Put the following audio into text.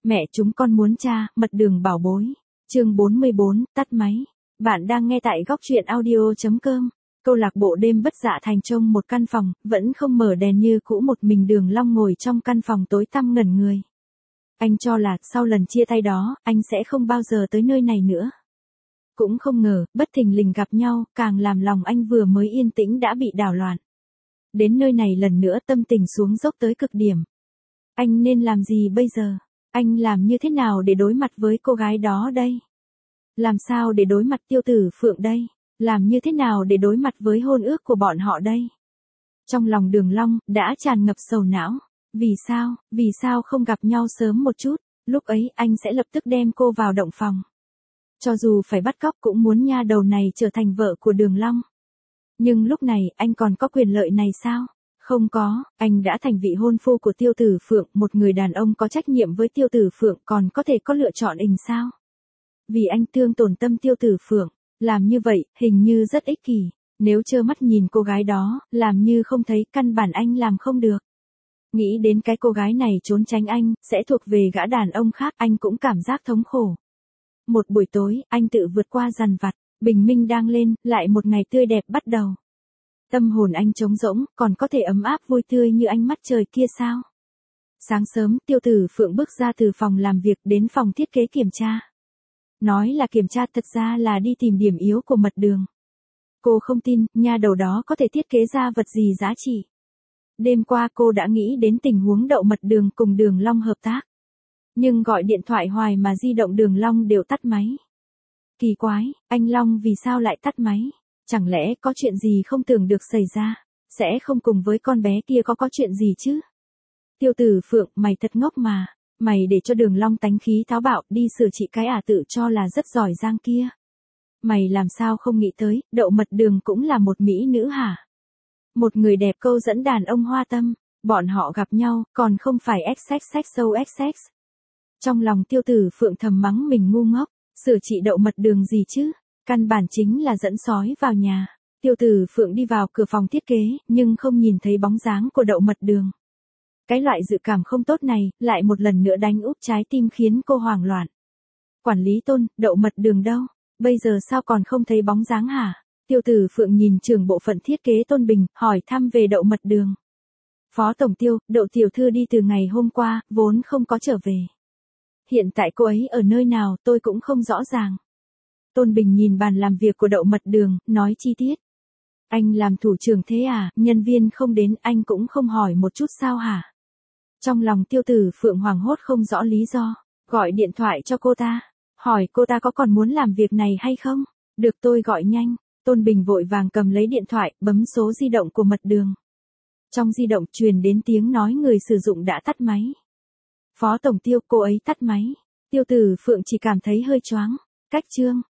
Mẹ chúng con muốn cha, mật đường bảo bối. Chương 44, tắt máy. Bạn đang nghe tại góc truyện audio.com. Câu lạc bộ đêm bất dạ thành trong một căn phòng, vẫn không mở đèn như cũ, một mình Đường Long ngồi trong căn phòng tối tăm ngẩn người. Anh cho là sau lần chia tay đó, anh sẽ không bao giờ tới nơi này nữa. Cũng không ngờ, bất thình lình gặp nhau, càng làm lòng anh vừa mới yên tĩnh đã bị đảo loạn. Đến nơi này lần nữa tâm tình xuống dốc tới cực điểm. Anh nên làm gì bây giờ? Anh làm như thế nào để đối mặt với cô gái đó đây? Làm sao để đối mặt Tiêu Tử Phượng đây? Làm như thế nào để đối mặt với hôn ước của bọn họ đây? Trong lòng Đường Long đã tràn ngập sầu não. Vì sao không gặp nhau sớm một chút? Lúc ấy anh sẽ lập tức đem cô vào động phòng. Cho dù phải bắt cóc cũng muốn nha đầu này trở thành vợ của Đường Long. Nhưng lúc này anh còn có quyền lợi này sao? Không có, anh đã thành vị hôn phu của Tiêu Tử Phượng, một người đàn ông có trách nhiệm với Tiêu Tử Phượng còn có thể có lựa chọn sao? Vì anh thương tổn tâm Tiêu Tử Phượng, làm như vậy hình như rất ích kỷ, nếu trơ mắt nhìn cô gái đó, làm như không thấy, căn bản anh làm không được. Nghĩ đến cái cô gái này trốn tránh anh, sẽ thuộc về gã đàn ông khác, anh cũng cảm giác thống khổ. Một buổi tối, anh tự vượt qua dằn vặt, bình minh đang lên, lại một ngày tươi đẹp bắt đầu. Tâm hồn anh trống rỗng, còn có thể ấm áp vui tươi như ánh mắt trời kia sao? Sáng sớm, Tiêu Tử Phượng bước ra từ phòng làm việc đến phòng thiết kế kiểm tra. Nói là kiểm tra, thật ra là đi tìm điểm yếu của mật đường. Cô không tin, nha đầu đó có thể thiết kế ra vật gì giá trị. Đêm qua cô đã nghĩ đến tình huống đậu mật đường cùng Đường Long hợp tác. Nhưng gọi điện thoại hoài mà di động Đường Long đều tắt máy. Kỳ quái, anh Long vì sao lại tắt máy? Chẳng lẽ có chuyện gì không tưởng được xảy ra? Sẽ không cùng với con bé kia có chuyện gì chứ? Tiêu Tử Phượng, mày thật ngốc mà. Mày để cho Đường Long tánh khí táo bạo đi sửa trị cái tự cho là rất giỏi giang kia. Mày làm sao không nghĩ tới, đậu mật đường cũng là một mỹ nữ hả? Một người đẹp câu dẫn đàn ông hoa tâm, bọn họ gặp nhau, còn không phải XXX. Trong lòng Tiêu Tử Phượng thầm mắng mình ngu ngốc, sửa trị đậu mật đường gì chứ? Căn bản chính là dẫn sói vào nhà. Tiêu Tử Phượng đi vào cửa phòng thiết kế, nhưng không nhìn thấy bóng dáng của đậu mật đường. Cái loại dự cảm không tốt này, lại một lần nữa đánh úp trái tim khiến cô hoảng loạn. Quản lý Tôn, đậu mật đường đâu? Bây giờ sao còn không thấy bóng dáng hả? Tiêu Tử Phượng nhìn trưởng bộ phận thiết kế Tôn Bình, hỏi thăm về đậu mật đường. Phó Tổng Tiêu, đậu tiểu thư đi từ ngày hôm qua, vốn không có trở về. Hiện tại cô ấy ở nơi nào tôi cũng không rõ ràng. Tôn Bình nhìn bàn làm việc của đậu mật đường, nói chi tiết. Anh làm thủ trưởng thế à, nhân viên không đến anh cũng không hỏi một chút sao hả? Trong lòng Tiêu Tử Phượng hoảng hốt không rõ lý do, gọi điện thoại cho cô ta, hỏi cô ta có còn muốn làm việc này hay không? Được, tôi gọi nhanh. Tôn Bình vội vàng cầm lấy điện thoại, bấm số di động của mật đường. Trong di động truyền đến tiếng nói người sử dụng đã tắt máy. Phó Tổng Tiêu, cô ấy tắt máy. Tiêu Tử Phượng chỉ cảm thấy hơi choáng. Cách chương.